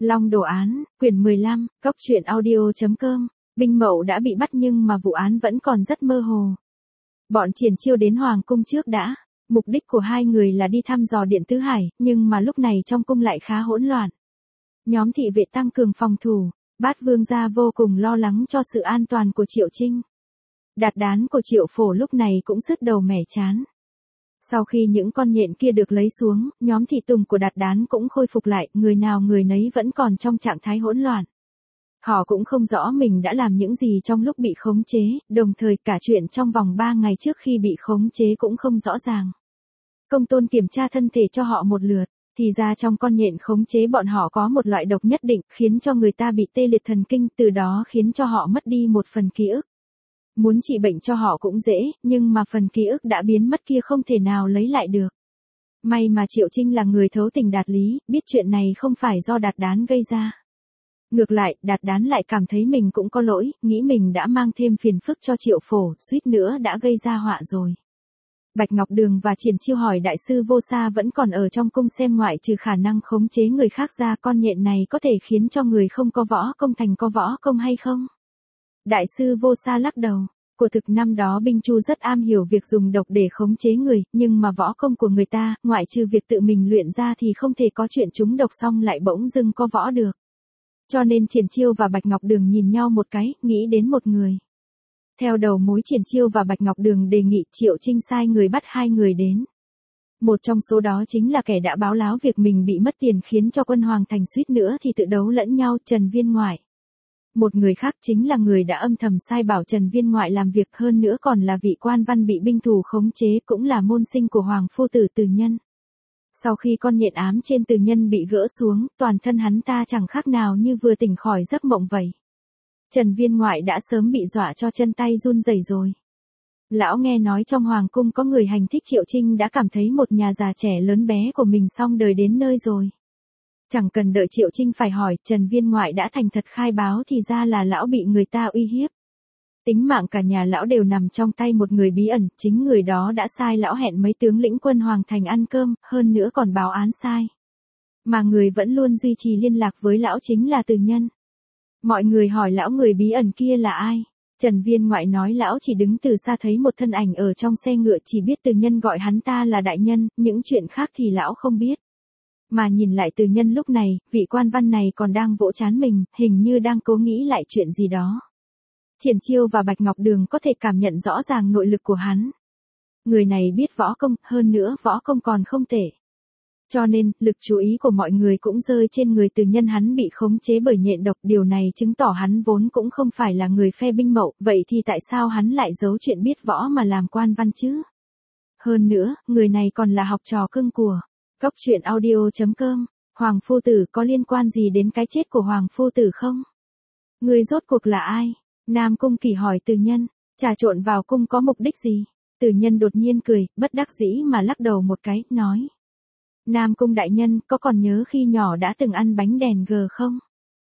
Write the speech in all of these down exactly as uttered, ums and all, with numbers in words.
Long đồ án, quyển mười lăm, góc truyện audio chấm com, Binh Mậu đã bị bắt nhưng mà vụ án vẫn còn rất mơ hồ. Bọn Triển Chiêu đến Hoàng cung trước đã, mục đích của hai người là đi thăm dò Điện Tứ Hải, nhưng mà lúc này trong cung lại khá hỗn loạn. Nhóm thị vệ tăng cường phòng thủ, Bát Vương gia vô cùng lo lắng cho sự an toàn của Triệu Trinh. Đạt đán của Triệu Phổ lúc này cũng sứt đầu mẻ chán. Sau khi những con nhện kia được lấy xuống, nhóm thị tùng của Đạt đán cũng khôi phục lại, người nào người nấy vẫn còn trong trạng thái hỗn loạn. Họ cũng không rõ mình đã làm những gì trong lúc bị khống chế, đồng thời cả chuyện trong vòng ba ngày trước khi bị khống chế cũng không rõ ràng. Công tôn kiểm tra thân thể cho họ một lượt, thì ra trong con nhện khống chế bọn họ có một loại độc nhất định, khiến cho người ta bị tê liệt thần kinh, từ đó khiến cho họ mất đi một phần ký ức. Muốn trị bệnh cho họ cũng dễ, nhưng mà phần ký ức đã biến mất kia không thể nào lấy lại được. May mà Triệu Trinh là người thấu tình đạt lý, biết chuyện này không phải do Đạt đán gây ra. Ngược lại, Đạt đán lại cảm thấy mình cũng có lỗi, nghĩ mình đã mang thêm phiền phức cho Triệu Phổ, suýt nữa đã gây ra họa rồi. Bạch Ngọc Đường và Triển Chiêu hỏi đại sư Vô Sa vẫn còn ở trong cung xem ngoại trừ khả năng khống chế người khác ra, con nhện này có thể khiến cho người không có võ công thành có võ công hay không? Đại sư Vô Sa lắc đầu. Của thực năm đó Binh Chu rất am hiểu việc dùng độc để khống chế người, nhưng mà võ công của người ta, ngoại trừ việc tự mình luyện ra thì không thể có chuyện trúng độc xong lại bỗng dưng có võ được. Cho nên Triển Chiêu và Bạch Ngọc Đường nhìn nhau một cái, nghĩ đến một người. Theo đầu mối Triển Chiêu và Bạch Ngọc Đường đề nghị Triệu Trinh sai người bắt hai người đến. Một trong số đó chính là kẻ đã báo láo việc mình bị mất tiền khiến cho quân Hoàng Thành suýt nữa thì tự đấu lẫn nhau, Trần Viên Ngoại. Một người khác chính là người đã âm thầm sai bảo Trần Viên Ngoại làm việc, hơn nữa còn là vị quan văn bị binh thù khống chế, cũng là môn sinh của Hoàng phu tử Từ Nhân. Sau khi con nhện ám trên Từ Nhân bị gỡ xuống, toàn thân hắn ta chẳng khác nào như vừa tỉnh khỏi giấc mộng vậy. Trần Viên Ngoại đã sớm bị dọa cho chân tay run rẩy rồi. Lão nghe nói trong Hoàng cung có người hành thích Triệu Trinh đã cảm thấy một nhà già trẻ lớn bé của mình xong đời đến nơi rồi. Chẳng cần đợi Triệu Trinh phải hỏi, Trần Viên Ngoại đã thành thật khai báo thì ra là lão bị người ta uy hiếp. Tính mạng cả nhà lão đều nằm trong tay một người bí ẩn, chính người đó đã sai lão hẹn mấy tướng lĩnh quân Hoàng Thành ăn cơm, hơn nữa còn báo án sai. Mà người vẫn luôn duy trì liên lạc với lão chính là Từ Nhân. Mọi người hỏi lão người bí ẩn kia là ai? Trần Viên Ngoại nói lão chỉ đứng từ xa thấy một thân ảnh ở trong xe ngựa, chỉ biết Từ Nhân gọi hắn ta là đại nhân, những chuyện khác thì lão không biết. Mà nhìn lại Từ Nhân lúc này, vị quan văn này còn đang vỗ trán mình, hình như đang cố nghĩ lại chuyện gì đó. Triển Chiêu và Bạch Ngọc Đường có thể cảm nhận rõ ràng nội lực của hắn. Người này biết võ công, hơn nữa võ công còn không tệ. Cho nên, lực chú ý của mọi người cũng rơi trên người Từ Nhân, hắn bị khống chế bởi nhện độc, điều này chứng tỏ hắn vốn cũng không phải là người phe Binh Mậu, vậy thì tại sao hắn lại giấu chuyện biết võ mà làm quan văn chứ? Hơn nữa, người này còn là học trò cưng của Góc truyện audio chấm com, Hoàng phu tử có liên quan gì đến cái chết của Hoàng phu tử không? Người rốt cuộc là ai? Nam Cung Kỳ hỏi Từ Nhân, trà trộn vào cung có mục đích gì? Từ Nhân đột nhiên cười, bất đắc dĩ mà lắc đầu một cái, nói. Nam Cung đại nhân, có còn nhớ khi nhỏ đã từng ăn bánh đèn gờ không?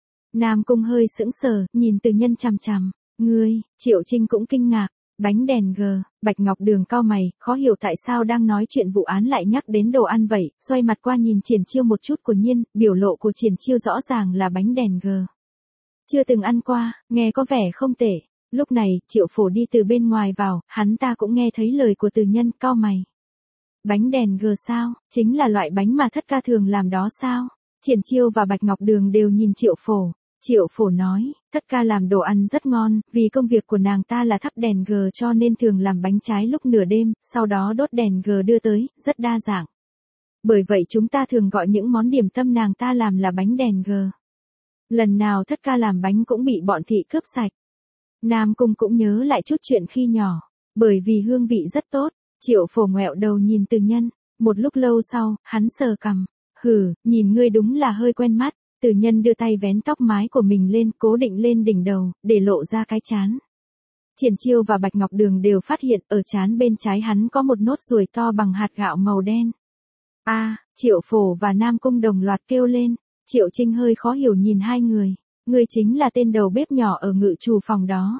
Nam Cung hơi sững sờ, nhìn Từ Nhân chằm chằm. Ngươi, Triệu Trinh cũng kinh ngạc. Bánh đèn gờ, Bạch Ngọc Đường cau mày, khó hiểu tại sao đang nói chuyện vụ án lại nhắc đến đồ ăn vậy, xoay mặt qua nhìn Triển Chiêu một chút, của nhiên, biểu lộ của Triển Chiêu rõ ràng là bánh đèn gờ. Chưa từng ăn qua, nghe có vẻ không tệ. Lúc này, Triệu Phổ đi từ bên ngoài vào, hắn ta cũng nghe thấy lời của Từ Nhân, cau mày. Bánh đèn gờ sao, chính là loại bánh mà Thất Ca thường làm đó sao? Triển Chiêu và Bạch Ngọc Đường đều nhìn Triệu Phổ. Triệu Phổ nói, Thất Ca làm đồ ăn rất ngon, vì công việc của nàng ta là thắp đèn gờ cho nên thường làm bánh trái lúc nửa đêm, sau đó đốt đèn gờ đưa tới, rất đa dạng. Bởi vậy chúng ta thường gọi những món điểm tâm nàng ta làm là bánh đèn gờ. Lần nào Thất Ca làm bánh cũng bị bọn thị cướp sạch. Nam Cung cũng nhớ lại chút chuyện khi nhỏ, bởi vì hương vị rất tốt. Triệu Phổ ngoẹo đầu nhìn Từ Nhân, một lúc lâu sau, hắn sờ cằm, hừ, nhìn ngươi đúng là hơi quen mắt. Từ Nhân đưa tay vén tóc mái của mình lên, cố định lên đỉnh đầu, để lộ ra cái trán. Triển Chiêu và Bạch Ngọc Đường đều phát hiện ở trán bên trái hắn có một nốt ruồi to bằng hạt gạo màu đen. A, à, Triệu Phổ và Nam Cung đồng loạt kêu lên. Triệu Trinh hơi khó hiểu nhìn hai người, ngươi chính là tên đầu bếp nhỏ ở ngự trù phòng đó.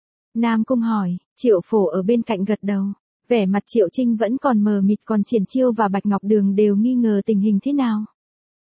Nam Cung hỏi, Triệu Phổ ở bên cạnh gật đầu. Vẻ mặt Triệu Trinh vẫn còn mờ mịt, còn Triển Chiêu và Bạch Ngọc Đường đều nghi ngờ tình hình thế nào.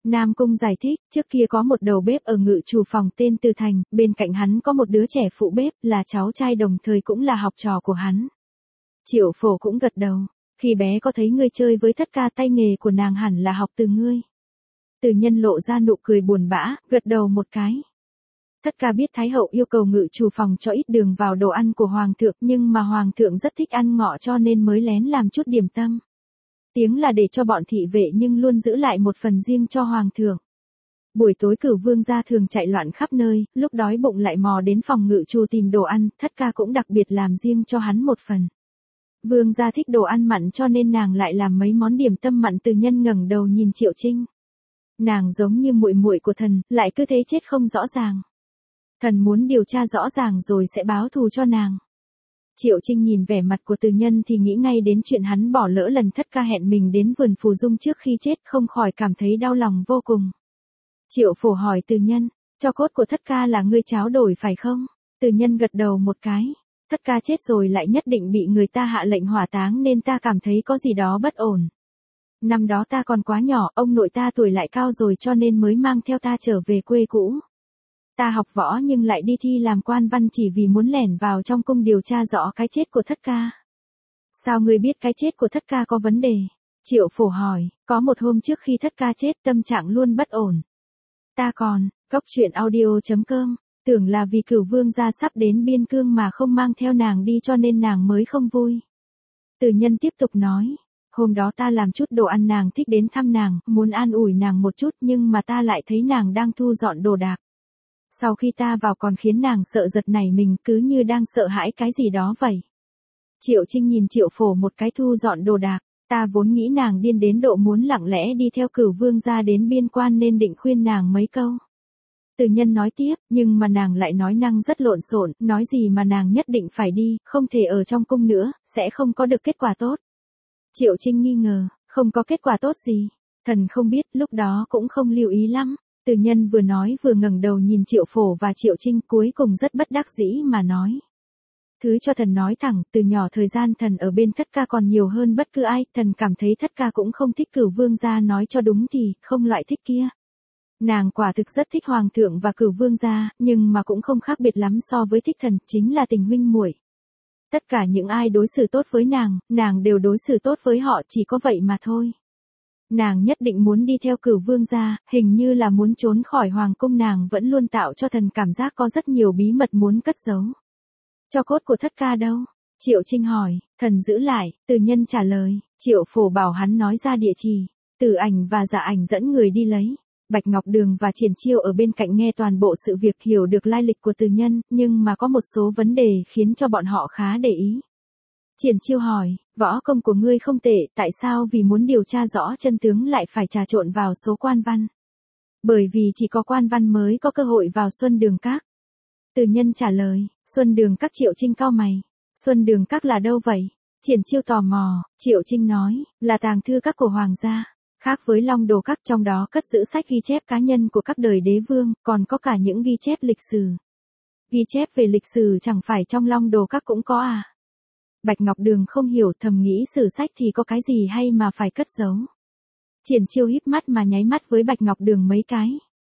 Nam Cung giải thích, trước kia có một đầu bếp ở ngự trù phòng tên Từ Thành, bên cạnh hắn có một đứa trẻ phụ bếp, là cháu trai đồng thời cũng là học trò của hắn. Triệu Phổ cũng gật đầu, khi bé có thấy ngươi chơi với Thất Ca, tay nghề của nàng hẳn là học từ ngươi. Từ Nhân lộ ra nụ cười buồn bã, gật đầu một cái. Thất Ca biết Thái hậu yêu cầu ngự trù phòng cho ít đường vào đồ ăn của Hoàng thượng, nhưng mà Hoàng thượng rất thích ăn ngọ cho nên mới lén làm chút điểm tâm. Tiếng là để cho bọn thị vệ nhưng luôn giữ lại một phần riêng cho Hoàng thượng. Buổi tối Cửu Vương gia thường chạy loạn khắp nơi, lúc đói bụng lại mò đến phòng ngự trù tìm đồ ăn, Thất Ca cũng đặc biệt làm riêng cho hắn một phần. Vương gia thích đồ ăn mặn cho nên nàng lại làm mấy món điểm tâm mặn. Từ Nhân ngẩng đầu nhìn Triệu Trinh. Nàng giống như muội muội của thần, lại cứ thế chết không rõ ràng. Thần muốn điều tra rõ ràng rồi sẽ báo thù cho nàng. Triệu Trinh nhìn vẻ mặt của Từ Nhân thì nghĩ ngay đến chuyện hắn bỏ lỡ lần Thất Ca hẹn mình đến vườn phù dung trước khi chết, không khỏi cảm thấy đau lòng vô cùng. Triệu Phổ hỏi Từ Nhân, cho cốt của Thất Ca là ngươi tráo đổi phải không? Từ Nhân gật đầu một cái. Thất Ca chết rồi lại nhất định bị người ta hạ lệnh hỏa táng nên ta cảm thấy có gì đó bất ổn. Năm đó ta còn quá nhỏ, ông nội ta tuổi lại cao rồi cho nên mới mang theo ta trở về quê cũ. Ta học võ nhưng lại đi thi làm quan văn chỉ vì muốn lẻn vào trong cung điều tra rõ cái chết của Thất Ca. Sao ngươi biết cái chết của Thất Ca có vấn đề? Triệu Phổ hỏi, có một hôm trước khi Thất Ca chết tâm trạng luôn bất ổn. Ta còn, góc truyện audio chấm com, tưởng là vì Cửu Vương gia sắp đến biên cương mà không mang theo nàng đi cho nên nàng mới không vui. Từ Nhân tiếp tục nói, hôm đó ta làm chút đồ ăn nàng thích đến thăm nàng, muốn an ủi nàng một chút nhưng mà ta lại thấy nàng đang thu dọn đồ đạc. Sau khi ta vào còn khiến nàng sợ giật nảy mình, cứ như đang sợ hãi cái gì đó vậy. Triệu Trinh nhìn Triệu Phổ một cái, thu dọn đồ đạc, ta vốn nghĩ nàng điên đến độ muốn lặng lẽ đi theo Cửu Vương gia đến biên quan nên định khuyên nàng mấy câu. Từ Nhân nói tiếp, nhưng mà nàng lại nói năng rất lộn xộn, nói gì mà nàng nhất định phải đi, không thể ở trong cung nữa, sẽ không có được kết quả tốt. Triệu Trinh nghi ngờ, không có kết quả tốt gì? Thần không biết, lúc đó cũng không lưu ý lắm. Từ Nhân vừa nói vừa ngẩng đầu nhìn Triệu Phổ và Triệu Trinh, cuối cùng rất bất đắc dĩ mà nói. Thứ cho thần nói thẳng, từ nhỏ thời gian thần ở bên Thất Ca còn nhiều hơn bất cứ ai, thần cảm thấy Thất Ca cũng không thích Cửu Vương gia, nói cho đúng thì, không loại thích kia. Nàng quả thực rất thích Hoàng thượng và Cửu Vương gia, nhưng mà cũng không khác biệt lắm so với thích thần, chính là tình huynh muội. Tất cả những ai đối xử tốt với nàng, nàng đều đối xử tốt với họ, chỉ có vậy mà thôi. Nàng nhất định muốn đi theo Cửu Vương gia, hình như là muốn trốn khỏi hoàng cung, nàng vẫn luôn tạo cho thần cảm giác có rất nhiều bí mật muốn cất giấu. Cho cốt của Thất Ca đâu? Triệu Trinh hỏi, thần giữ lại, Từ Nhân trả lời, Triệu Phổ bảo hắn nói ra địa chỉ, Tử Ảnh và Dạ Ảnh dẫn người đi lấy. Bạch Ngọc Đường và Triển Chiêu ở bên cạnh nghe toàn bộ sự việc, hiểu được lai lịch của Từ Nhân, nhưng mà có một số vấn đề khiến cho bọn họ khá để ý. Triển Chiêu hỏi, võ công của ngươi không tệ, tại sao vì muốn điều tra rõ chân tướng lại phải trà trộn vào số quan văn? Bởi vì chỉ có quan văn mới có cơ hội vào Xuân Đường Các. Từ Nhân trả lời, Xuân Đường Các. Triệu Trinh cau mày, Xuân Đường Các là đâu vậy? Triển Chiêu tò mò, Triệu Trinh nói, là tàng thư các của Hoàng gia. Khác với Long Đồ Các, trong đó cất giữ sách ghi chép cá nhân của các đời đế vương, còn có cả những ghi chép lịch sử. Ghi chép về lịch sử chẳng phải trong Long Đồ Các cũng có à? Bạch Ngọc Đường không hiểu, thầm nghĩ sử sách thì có cái gì hay mà phải cất giấu. Triển Chiêu híp mắt mà nháy mắt với Bạch Ngọc Đường mấy cái.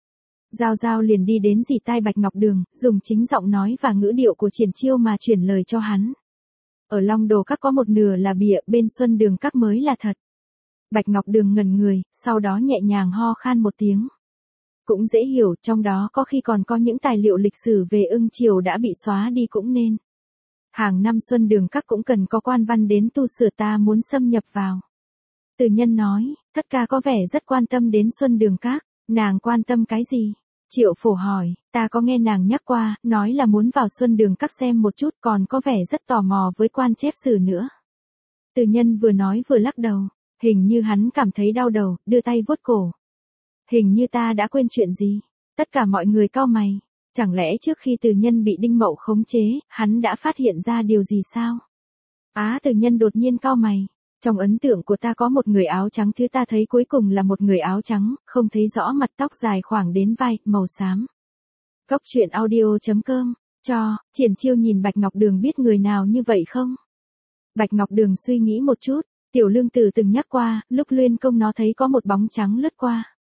Giao Giao liền đi đến dì tai Bạch Ngọc Đường, dùng chính giọng nói và ngữ điệu của Triển Chiêu mà chuyển lời cho hắn. Ở Long Đồ Các có một nửa là bịa, bên Xuân Đường Các mới là thật. Bạch Ngọc Đường ngẩn người, sau đó nhẹ nhàng ho khan một tiếng. Cũng dễ hiểu, trong đó có khi còn có những tài liệu lịch sử về Ưng Triều đã bị xóa đi cũng nên. Hàng năm Xuân Đường Các cũng cần có quan văn đến tu sửa, ta muốn xâm nhập vào. Từ Nhân nói, Thất Ca có vẻ rất quan tâm đến Xuân Đường Các, nàng quan tâm cái gì? Triệu Phổ hỏi, ta có nghe nàng nhắc qua, nói là muốn vào Xuân Đường Các xem một chút, còn có vẻ rất tò mò với quan chép sử nữa. Từ Nhân vừa nói vừa lắc đầu. Hình như hắn cảm thấy đau đầu, đưa tay vuốt cổ. Hình như ta đã quên chuyện gì? Tất cả mọi người cau mày. Chẳng lẽ trước khi Từ Nhân bị Đinh Mậu khống chế, hắn đã phát hiện ra điều gì sao? Á, Từ Nhân đột nhiên cau mày. Trong ấn tượng của ta có một người áo trắng, thứ ta thấy cuối cùng là một người áo trắng, không thấy rõ mặt, tóc dài khoảng đến vai, màu xám. Góc truyện audio chấm com, cho, Triển Chiêu nhìn Bạch Ngọc Đường biết người nào như vậy không? Bạch Ngọc Đường suy nghĩ một chút. Tiểu Lương Tử từng nhắc qua, lúc luyện công nó thấy có một bóng trắng lướt qua.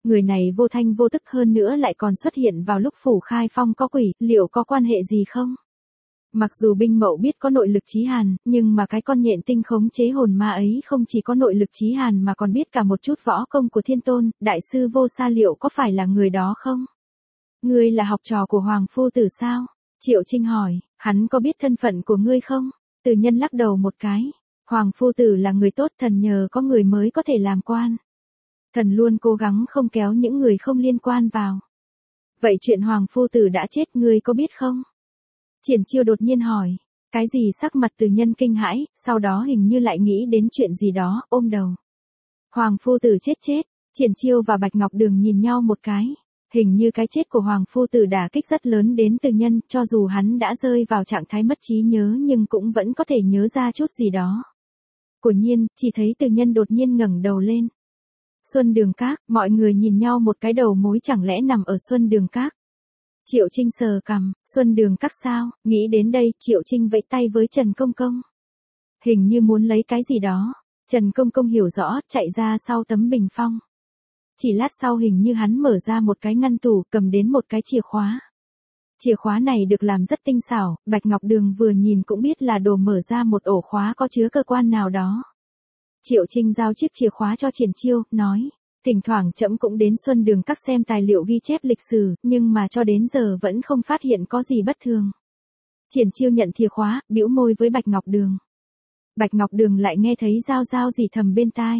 Người này vô thanh vô tức hơn nữa lại còn xuất hiện vào lúc Phủ Khai Phong có quỷ, liệu có quan hệ gì không? Mặc dù Binh Mậu biết có nội lực chí hàn, nhưng mà cái con nhện tinh khống chế hồn ma ấy không chỉ có nội lực chí hàn mà còn biết cả một chút võ công của Thiên Tôn, đại sư Vô Sa liệu có phải là người đó không? Ngươi là học trò của Hoàng Phu Tử sao? Triệu Trinh hỏi, hắn có biết thân phận của ngươi không? Từ Nhân lắc đầu một cái. Hoàng Phu Tử là người tốt, thần nhờ có người mới có thể làm quan. Thần luôn cố gắng không kéo những người không liên quan vào. Vậy chuyện Hoàng Phu Tử đã chết ngươi có biết không? Triển Chiêu đột nhiên hỏi. Cái gì? Sắc mặt Từ Nhân kinh hãi, sau đó hình như lại nghĩ đến chuyện gì đó, ôm đầu. Hoàng Phu Tử chết chết. Triển Chiêu và Bạch Ngọc Đường nhìn nhau một cái. Hình như cái chết của Hoàng Phu Tử đả kích rất lớn đến Từ Nhân, cho dù hắn đã rơi vào trạng thái mất trí nhớ nhưng cũng vẫn có thể nhớ ra chút gì đó. Quả nhiên, chỉ thấy Từ Nhân đột nhiên ngẩng đầu lên. Xuân Đường Các, mọi người nhìn nhau một cái, đầu mối chẳng lẽ nằm ở Xuân Đường Các. Triệu Trinh sờ cằm, Xuân Đường Các sao? Nghĩ đến đây, Triệu Trinh vẫy tay với Trần Công Công. Hình như muốn lấy cái gì đó. Trần Công Công hiểu rõ, chạy ra sau tấm bình phong. Chỉ lát sau hình như hắn mở ra một cái ngăn tủ, cầm đến một cái chìa khóa. Chìa khóa này được làm rất tinh xảo, Bạch Ngọc Đường vừa nhìn cũng biết là đồ mở ra một ổ khóa có chứa cơ quan nào đó. Triệu Trinh giao chiếc chìa khóa cho Triển Chiêu, nói, thỉnh thoảng trẫm cũng đến Xuân Đường Các xem tài liệu ghi chép lịch sử, nhưng mà cho đến giờ vẫn không phát hiện có gì bất thường. Triển Chiêu nhận chìa khóa, bĩu môi với Bạch Ngọc Đường. Bạch Ngọc Đường lại nghe thấy giao giao gì thầm bên tai.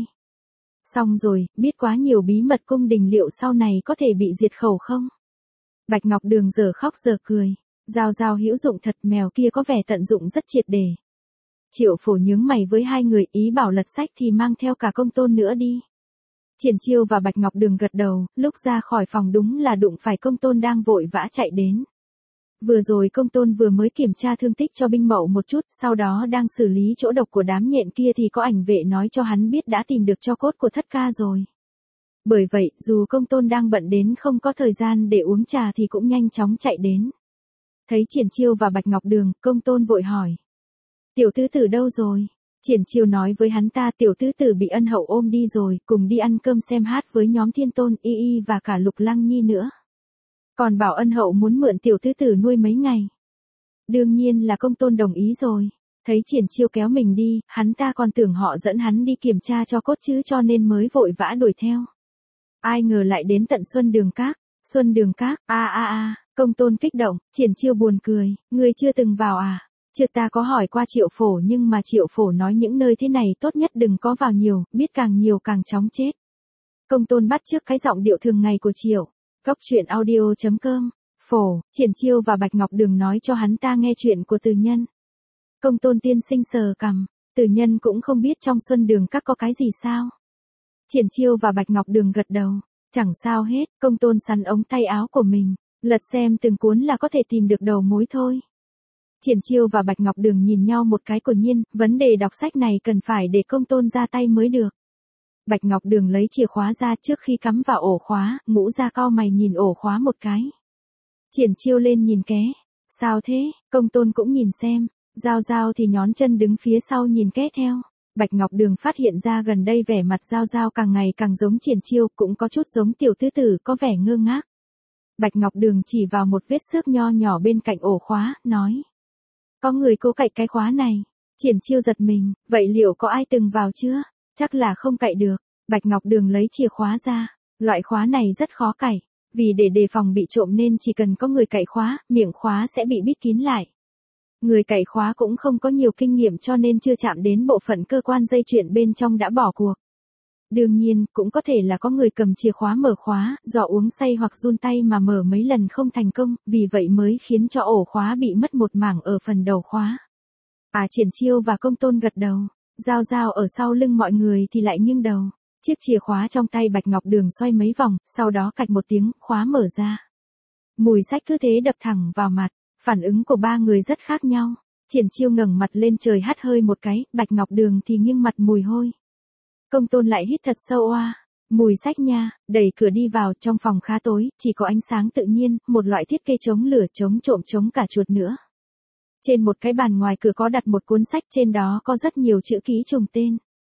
Xong rồi, biết quá nhiều bí mật cung đình, liệu sau này có thể bị diệt khẩu không? Bạch Ngọc Đường giờ khóc giờ cười. Giao giao hữu dụng thật, mèo kia có vẻ tận dụng rất triệt để. Triệu Phổ nhướng mày với hai người, ý bảo lật sách thì mang theo cả Công Tôn nữa đi. Triển Chiêu và Bạch Ngọc Đường gật đầu, lúc ra khỏi phòng đúng là đụng phải Công Tôn đang vội vã chạy đến. Vừa rồi Công Tôn vừa mới kiểm tra thương tích cho Binh Mậu một chút, sau đó đang xử lý chỗ độc của đám nhện kia thì có ảnh vệ nói cho hắn biết đã tìm được tro cốt của thất ca rồi. Bởi vậy, dù Công Tôn đang bận đến không có thời gian để uống trà thì cũng nhanh chóng chạy đến. Thấy Triển Chiêu và Bạch Ngọc Đường, Công Tôn vội hỏi. Tiểu tứ tử đâu rồi? Triển Chiêu nói với hắn ta, tiểu tứ tử bị ân hậu ôm đi rồi, cùng đi ăn cơm xem hát với nhóm Thiên Tôn, Y Y và cả Lục Lăng Nhi nữa. Còn bảo ân hậu muốn mượn tiểu tứ tử nuôi mấy ngày. Đương nhiên là Công Tôn đồng ý rồi. Thấy Triển Chiêu kéo mình đi, hắn ta còn tưởng họ dẫn hắn đi kiểm tra cho cốt chứ, cho nên mới vội vã đuổi theo. Ai ngờ lại đến tận Xuân Đường Các. Xuân Đường Các, a a a, Công Tôn kích động. Triển Chiêu buồn cười, ngươi chưa từng vào à? Chưa, ta có hỏi qua Triệu Phổ nhưng mà Triệu Phổ nói những nơi thế này tốt nhất đừng có vào nhiều, biết càng nhiều càng chóng chết. Công Tôn bắt chước cái giọng điệu thường ngày của Triệu. Góc truyện audio chấm com. Phổ, Triển Chiêu và Bạch Ngọc Đường nói cho hắn ta nghe chuyện của Từ Nhân. Công Tôn tiên sinh sờ cằm, Từ Nhân cũng không biết trong Xuân Đường Các có cái gì sao? Triển Chiêu và Bạch Ngọc Đường gật đầu, chẳng sao hết. Công Tôn sắn ống tay áo của mình, lật xem từng cuốn là có thể tìm được đầu mối thôi. Triển Chiêu và Bạch Ngọc Đường nhìn nhau một cái, quả nhiên, vấn đề đọc sách này cần phải để Công Tôn ra tay mới được. Bạch Ngọc Đường lấy chìa khóa ra, trước khi cắm vào ổ khóa, Ngũ Gia cau mày nhìn ổ khóa một cái. Triển Chiêu lên nhìn ké. Sao thế? Công Tôn cũng nhìn xem. Giao Giao thì nhón chân đứng phía sau nhìn ké theo. Bạch Ngọc Đường phát hiện ra gần đây vẻ mặt Giao Giao càng ngày càng giống Triển Chiêu, cũng có chút giống tiểu tứ tử, có vẻ ngơ ngác. Bạch Ngọc Đường chỉ vào một vết xước nho nhỏ bên cạnh ổ khóa, nói. Có người cố cậy cái khóa này. Triển Chiêu giật mình, vậy liệu có ai từng vào chưa? Chắc là không cậy được. Bạch Ngọc Đường lấy chìa khóa ra. Loại khóa này rất khó cậy. Vì để đề phòng bị trộm nên chỉ cần có người cậy khóa, miệng khóa sẽ bị bít kín lại. Người cậy khóa cũng không có nhiều kinh nghiệm cho nên chưa chạm đến bộ phận cơ quan dây chuyền bên trong đã bỏ cuộc. Đương nhiên, cũng có thể là có người cầm chìa khóa mở khóa, do uống say hoặc run tay mà mở mấy lần không thành công, vì vậy mới khiến cho ổ khóa bị mất một mảng ở phần đầu khóa. À, Triển Chiêu và Công Tôn gật đầu. Giao Giao ở sau lưng mọi người thì lại nghiêng đầu. Chiếc chìa khóa trong tay Bạch Ngọc Đường xoay mấy vòng, sau đó cạch một tiếng, khóa mở ra. Mùi sách cứ thế đập thẳng vào mặt, phản ứng của ba người rất khác nhau. Triển Chiêu ngẩng mặt lên trời hắt hơi một cái, Bạch Ngọc Đường thì nghiêng mặt mùi hôi. Công Tôn lại hít thật sâu oa, mùi sách nha, đẩy cửa đi vào, trong phòng khá tối, chỉ có ánh sáng tự nhiên, một loại thiết kế chống lửa, chống trộm, chống cả chuột nữa. Trên một cái bàn ngoài cửa có đặt một cuốn sách, trên đó có rất nhiều chữ ký trùng tên.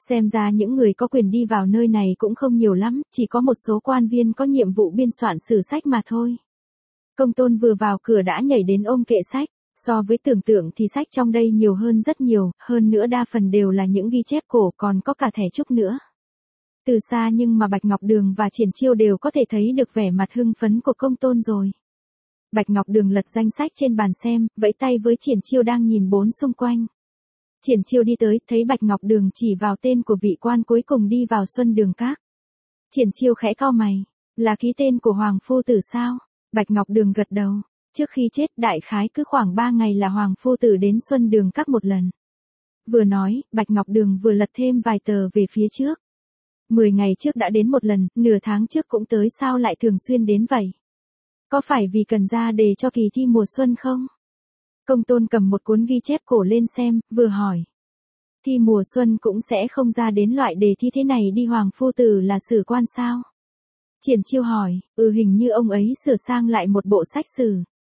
Xem ra những người có quyền đi vào nơi này cũng không nhiều lắm, chỉ có một số quan viên có nhiệm vụ biên soạn sử sách mà thôi. Công tôn vừa vào cửa đã nhảy đến ôm kệ sách. So với tưởng tượng thì sách trong đây nhiều hơn rất nhiều, hơn nữa đa phần đều là những ghi chép cổ, còn có cả thẻ trúc nữa. Từ xa nhưng mà Bạch Ngọc Đường và Triển Chiêu đều có thể thấy được vẻ mặt hưng phấn của công tôn rồi. Bạch Ngọc Đường lật danh sách trên bàn xem, vẫy tay với Triển Chiêu đang nhìn bốn xung quanh. Triển Chiêu đi tới, thấy Bạch Ngọc Đường chỉ vào tên của vị quan cuối cùng đi vào Xuân Đường Các. Triển Chiêu khẽ cau mày, là ký tên của Hoàng Phu Tử sao? Bạch Ngọc Đường gật đầu. Trước khi chết đại khái cứ khoảng ba ngày là Hoàng Phu Tử đến Xuân Đường Các một lần. Vừa nói, Bạch Ngọc Đường vừa lật thêm vài tờ về phía trước. Mười ngày trước đã đến một lần, nửa tháng trước cũng tới, sao lại thường xuyên đến vậy? Có phải vì cần ra đề cho kỳ thi mùa xuân không? Công tôn cầm một cuốn ghi chép cổ lên xem, vừa hỏi. Thi mùa xuân cũng sẽ không ra đến loại đề thi thế này đi. Hoàng Phu Tử là sử quan sao? Triển Chiêu hỏi, ừ hình như ông ấy sửa sang lại một bộ sách sử.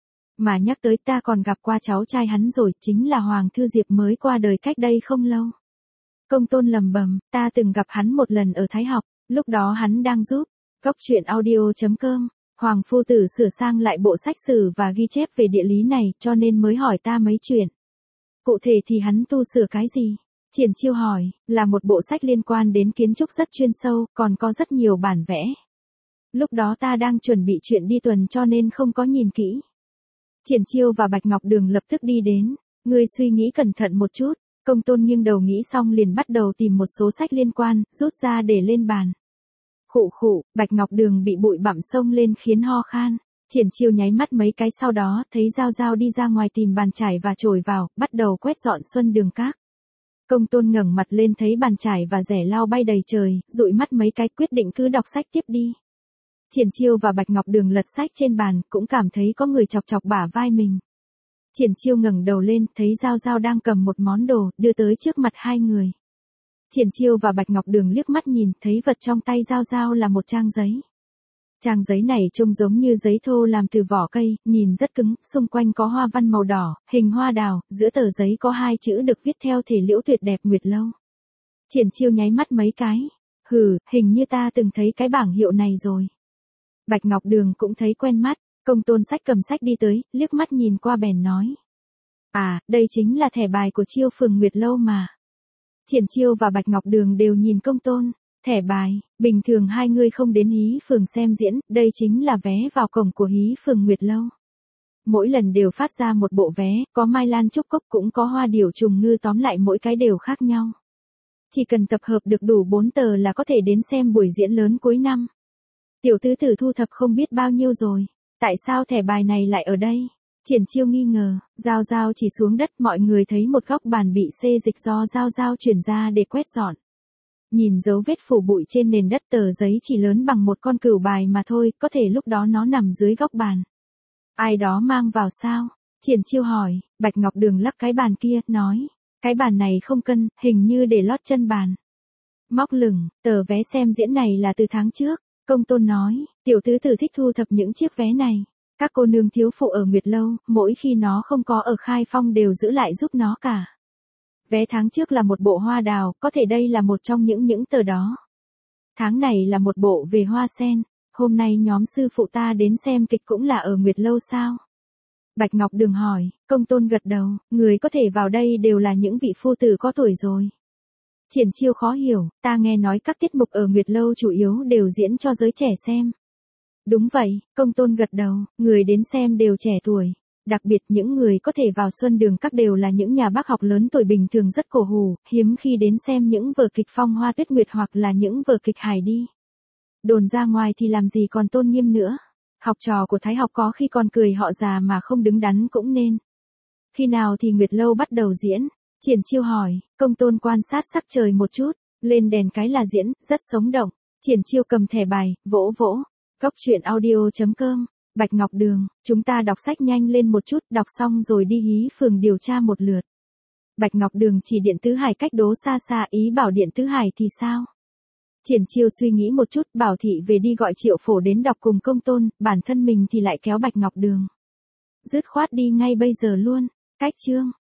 Mà nhắc tới ta còn gặp qua cháu trai hắn rồi, chính là Hoàng Thư Diệp mới qua đời cách đây không lâu. Công tôn lầm bầm, ta từng gặp hắn một lần ở Thái Học, lúc đó hắn đang giúp Góc Truyện Audio chấm com. Hoàng Phu Tử sửa sang lại bộ sách sử và ghi chép về địa lý này, cho nên mới hỏi ta mấy chuyện. Cụ thể thì hắn tu sửa cái gì? Triển Chiêu hỏi, là một bộ sách liên quan đến kiến trúc rất chuyên sâu, còn có rất nhiều bản vẽ. Lúc đó ta đang chuẩn bị chuyện đi tuần cho nên không có nhìn kỹ. Triển Chiêu và Bạch Ngọc Đường lập tức đi đến. Ngươi suy nghĩ cẩn thận một chút. Công tôn nghiêng đầu nghĩ xong liền bắt đầu tìm một số sách liên quan, rút ra để lên bàn. Khụ khụ, Bạch Ngọc Đường bị bụi bặm xông lên khiến ho khan. Triển Chiêu nháy mắt mấy cái, sau đó thấy Giao Giao đi ra ngoài tìm bàn chải và chổi vào, bắt đầu quét dọn Xuân Đường Các. Công tôn ngẩng mặt lên thấy bàn chải và rẻ lau bay đầy trời, dụi mắt mấy cái quyết định cứ đọc sách tiếp đi. Triển Chiêu và Bạch Ngọc Đường lật sách trên bàn, cũng cảm thấy có người chọc chọc bả vai mình. Triển Chiêu ngẩng đầu lên, thấy Giao Giao đang cầm một món đồ, đưa tới trước mặt hai người. Triển Chiêu và Bạch Ngọc Đường liếc mắt nhìn, thấy vật trong tay Giao Giao là một trang giấy. Trang giấy này trông giống như giấy thô làm từ vỏ cây, nhìn rất cứng, xung quanh có hoa văn màu đỏ, hình hoa đào, giữa tờ giấy có hai chữ được viết theo thể liễu tuyệt đẹp Nguyệt Lâu. Triển Chiêu nháy mắt mấy cái. Hừ, hình như ta từng thấy cái bảng hiệu này rồi. Bạch Ngọc Đường cũng thấy quen mắt. Công tôn sách cầm sách đi tới, liếc mắt nhìn qua bèn nói. À, đây chính là thẻ bài của Chiêu Phường Nguyệt Lâu mà. Triển Chiêu và Bạch Ngọc Đường đều nhìn công tôn. Thẻ bài, bình thường hai người không đến Hí Phường xem diễn, đây chính là vé vào cổng của Hí Phường Nguyệt Lâu. Mỗi lần đều phát ra một bộ vé, có mai lan trúc cốc cũng có hoa điểu trùng ngư, tóm lại mỗi cái đều khác nhau. Chỉ cần tập hợp được đủ bốn tờ là có thể đến xem buổi diễn lớn cuối năm. Tiểu tứ tử thu thập không biết bao nhiêu rồi. Tại sao thẻ bài này lại ở đây? Triển Chiêu nghi ngờ, Giao Giao chỉ xuống đất, mọi người thấy một góc bàn bị xê dịch do Giao Giao chuyển ra để quét dọn. Nhìn dấu vết phủ bụi trên nền đất, tờ giấy chỉ lớn bằng một con cừu bài mà thôi, có thể lúc đó nó nằm dưới góc bàn. Ai đó mang vào sao? Triển Chiêu hỏi. Bạch Ngọc Đường lắc cái bàn kia, nói. Cái bàn này không cân, hình như để lót chân bàn. Móc lửng, tờ vé xem diễn này là từ tháng trước. Công tôn nói, tiểu tứ tử thích thu thập những chiếc vé này. Các cô nương thiếu phụ ở Nguyệt Lâu, mỗi khi nó không có ở Khai Phong đều giữ lại giúp nó cả. Vé tháng trước là một bộ hoa đào, có thể đây là một trong những những tờ đó. Tháng này là một bộ về hoa sen. Hôm nay nhóm sư phụ ta đến xem kịch cũng là ở Nguyệt Lâu sao? Bạch Ngọc Đường hỏi. Công tôn gật đầu, người có thể vào đây đều là những vị phu tử có tuổi rồi. Triển Chiêu khó hiểu, ta nghe nói các tiết mục ở Nguyệt Lâu chủ yếu đều diễn cho giới trẻ xem. Đúng vậy, công tôn gật đầu, người đến xem đều trẻ tuổi. Đặc biệt những người có thể vào Xuân Đường Các đều là những nhà bác học lớn tuổi, bình thường rất cổ hủ, hiếm khi đến xem những vở kịch Phong Hoa Tuyết Nguyệt hoặc là những vở kịch hài đi. Đồn ra ngoài thì làm gì còn tôn nghiêm nữa. Học trò của Thái Học có khi còn cười họ già mà không đứng đắn cũng nên. Khi nào thì Nguyệt Lâu bắt đầu diễn? Triển Chiêu hỏi. Công tôn quan sát sắc trời một chút, lên đèn cái là diễn, rất sống động. Triển Chiêu cầm thẻ bài, vỗ vỗ. Góc Truyện Audio chấm com. Bạch Ngọc Đường, chúng ta đọc sách nhanh lên một chút, đọc xong rồi đi Hí Phường điều tra một lượt. Bạch Ngọc Đường chỉ Điện Tứ Hải cách đó xa xa, ý bảo Điện Tứ Hải thì sao? Triển Chiêu suy nghĩ một chút, bảo thị về đi gọi Triệu Phổ đến đọc cùng công tôn, bản thân mình thì lại kéo Bạch Ngọc Đường. Dứt khoát đi ngay bây giờ luôn. Cách chương.